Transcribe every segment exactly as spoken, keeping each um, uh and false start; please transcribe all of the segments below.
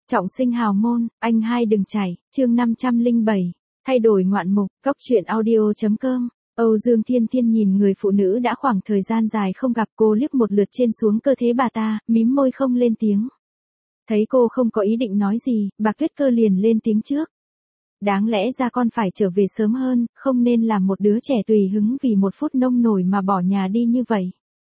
Trọng sinh hào môn, anh hai đừng chảy, chương năm trăm lẻ bảy, thay đổi ngoạn mục, góc truyện audio.com. Âu Dương Thiên Thiên nhìn người phụ nữ đã khoảng thời gian dài không gặp, cô liếc một lượt trên xuống cơ thể bà ta, mím môi không lên tiếng. Thấy cô không có ý định nói gì, Bạc Tuyết Cơ liền lên tiếng trước. Đáng lẽ ra con phải trở về sớm hơn, không nên làm một đứa trẻ tùy hứng vì một phút nông nổi mà bỏ nhà đi như vậy.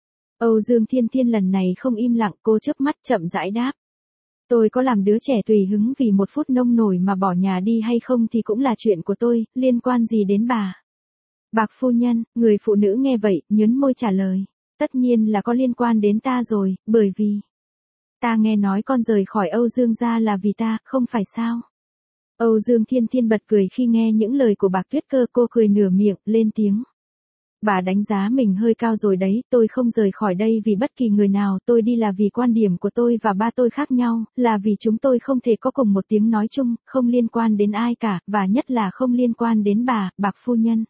Âu Dương Thiên Thiên lần này không im lặng, cô chớp mắt chậm rãi đáp. Tôi có làm đứa trẻ tùy hứng vì một phút nông nổi mà bỏ nhà đi hay không thì cũng là chuyện của tôi, liên quan gì đến bà? Bạc phu nhân, người phụ nữ nghe vậy, nhớn môi trả lời. Tất nhiên là có liên quan đến ta rồi, bởi vì ta nghe nói con rời khỏi Âu Dương gia là vì ta, không phải sao? Âu Dương Thiên Thiên bật cười khi nghe những lời của Bạc Tuyết Cơ, cô cười nửa miệng, lên tiếng. Bà đánh giá mình hơi cao rồi đấy, tôi không rời khỏi đây vì bất kỳ người nào, tôi đi là vì quan điểm của tôi và ba tôi khác nhau, là vì chúng tôi không thể có cùng một tiếng nói chung, không liên quan đến ai cả, và nhất là không liên quan đến bà, Bạc phu nhân.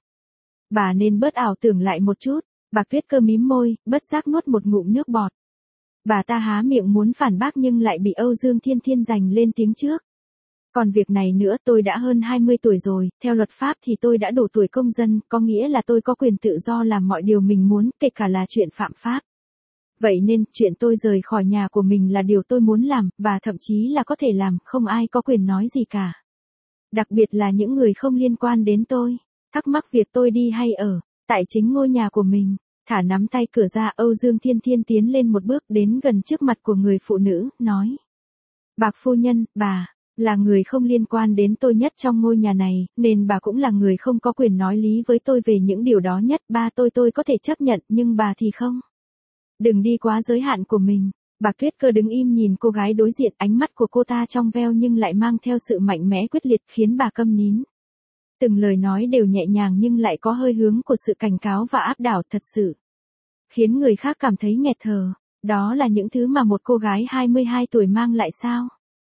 Bà nên bớt ảo tưởng lại một chút. Bạc Tuyết Cơ mím môi, bất giác nuốt một ngụm nước bọt. Bà ta há miệng muốn phản bác nhưng lại bị Âu Dương Thiên Thiên giành lên tiếng trước. Còn việc này nữa, tôi đã hơn hai mươi tuổi rồi, theo luật pháp thì tôi đã đủ tuổi công dân, có nghĩa là tôi có quyền tự do làm mọi điều mình muốn, kể cả là chuyện phạm pháp. Vậy nên, chuyện tôi rời khỏi nhà của mình là điều tôi muốn làm, và thậm chí là có thể làm, không ai có quyền nói gì cả. Đặc biệt là những người không liên quan đến tôi. Thắc mắc việc tôi đi hay ở, tại chính ngôi nhà của mình. Thả nắm tay cửa ra, Âu Dương Thiên Thiên tiến lên một bước đến gần trước mặt của người phụ nữ, nói. Bạc phu nhân, bà là người không liên quan đến tôi nhất trong ngôi nhà này, nên bà cũng là người không có quyền nói lý với tôi về những điều đó nhất. Ba tôi tôi có thể chấp nhận, nhưng bà thì không. Đừng đi quá giới hạn của mình. Bạc Tuyết Cơ đứng im nhìn cô gái đối diện, ánh mắt của cô ta trong veo nhưng lại mang theo sự mạnh mẽ quyết liệt khiến bà câm nín. Từng lời nói đều nhẹ nhàng nhưng lại có hơi hướng của sự cảnh cáo và áp đảo thật sự. Khiến người khác cảm thấy nghẹt thở. Đó là những thứ mà một cô gái hai mươi hai tuổi mang lại sao?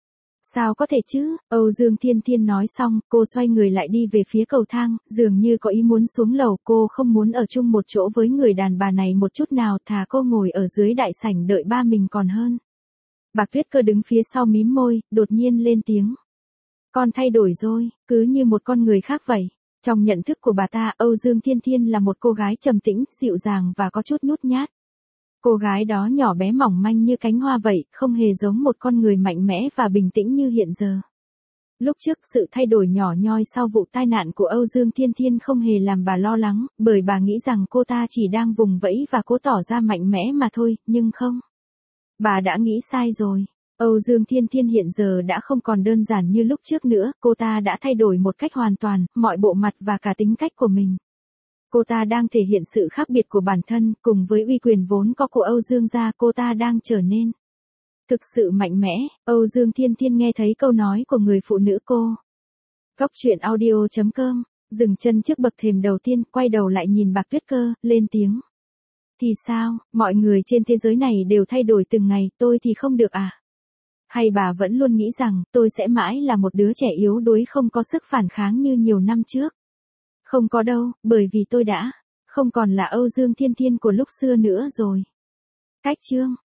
Sao có thể chứ? Âu Dương Thiên Thiên nói xong, cô xoay người lại đi về phía cầu thang, dường như có ý muốn xuống lầu. Cô không muốn ở chung một chỗ với người đàn bà này một chút nào, thà cô ngồi ở dưới đại sảnh đợi ba mình còn hơn. Bạc Tuyết Cơ đứng phía sau mím môi, đột nhiên lên tiếng. Con thay đổi rồi, cứ như một con người khác vậy. Trong nhận thức của bà ta, Âu Dương Thiên Thiên là một cô gái trầm tĩnh, dịu dàng và có chút nhút nhát. Cô gái đó nhỏ bé mỏng manh như cánh hoa vậy, không hề giống một con người mạnh mẽ và bình tĩnh như hiện giờ. Lúc trước sự thay đổi nhỏ nhoi sau vụ tai nạn của Âu Dương Thiên Thiên không hề làm bà lo lắng, bởi bà nghĩ rằng cô ta chỉ đang vùng vẫy và cố tỏ ra mạnh mẽ mà thôi, nhưng không. Bà đã nghĩ sai rồi. Âu Dương Thiên Thiên hiện giờ đã không còn đơn giản như lúc trước nữa, cô ta đã thay đổi một cách hoàn toàn, mọi bộ mặt và cả tính cách của mình. Cô ta đang thể hiện sự khác biệt của bản thân, cùng với uy quyền vốn có của Âu Dương gia, cô ta đang trở nên thực sự mạnh mẽ. Âu Dương Thiên Thiên nghe thấy câu nói của người phụ nữ cô. Góc truyện audio.com, dừng chân trước bậc thềm đầu tiên, quay đầu lại nhìn Bạc Tuyết Cơ, lên tiếng. Thì sao, mọi người trên thế giới này đều thay đổi từng ngày, tôi thì không được à? Hay bà vẫn luôn nghĩ rằng, tôi sẽ mãi là một đứa trẻ yếu đuối không có sức phản kháng như nhiều năm trước? Không có đâu, bởi vì tôi đã không còn là Âu Dương Thiên Thiên của lúc xưa nữa rồi. Cách chương